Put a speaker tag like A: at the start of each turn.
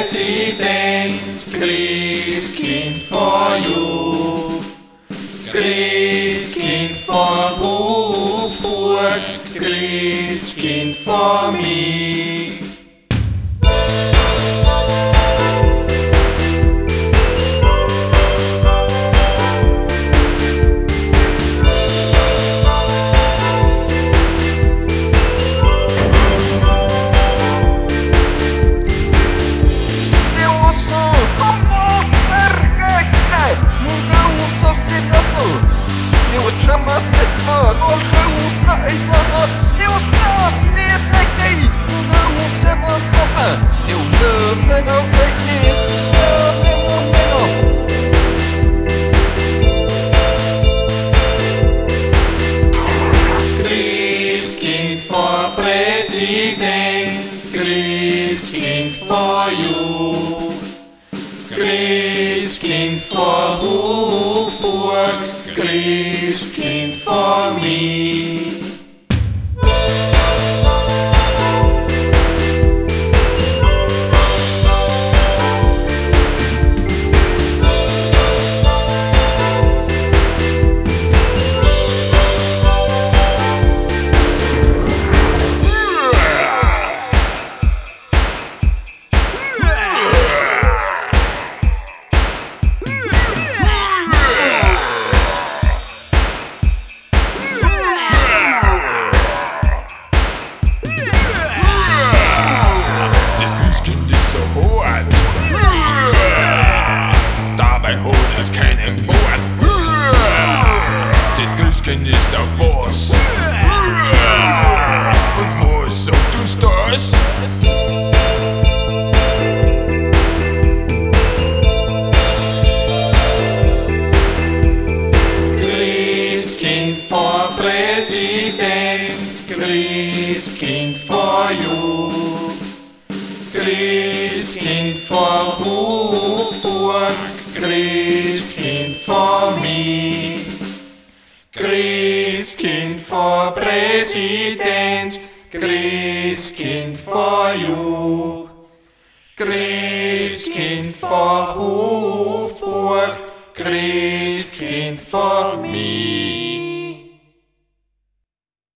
A: præsident, griskind for you. Griskind for Hofburg, griskind for mig.
B: Sneeuwtrammas met vagel, grootna uitmannen, sneeuwstaat, leeflijkheid, grootse van koffen, sneeuwleuken altijd neer, staat in omwinkel.
A: Griskind for president, griskind for you. Griskind for Hofburg, griskind for mig.
B: Griskind ist der Boss. Und wo ist auch du stehst?
A: Griskind for president, griskind for you. Griskind for Hofburg, griskind for mig. Griskind for president, griskind for you. Griskind for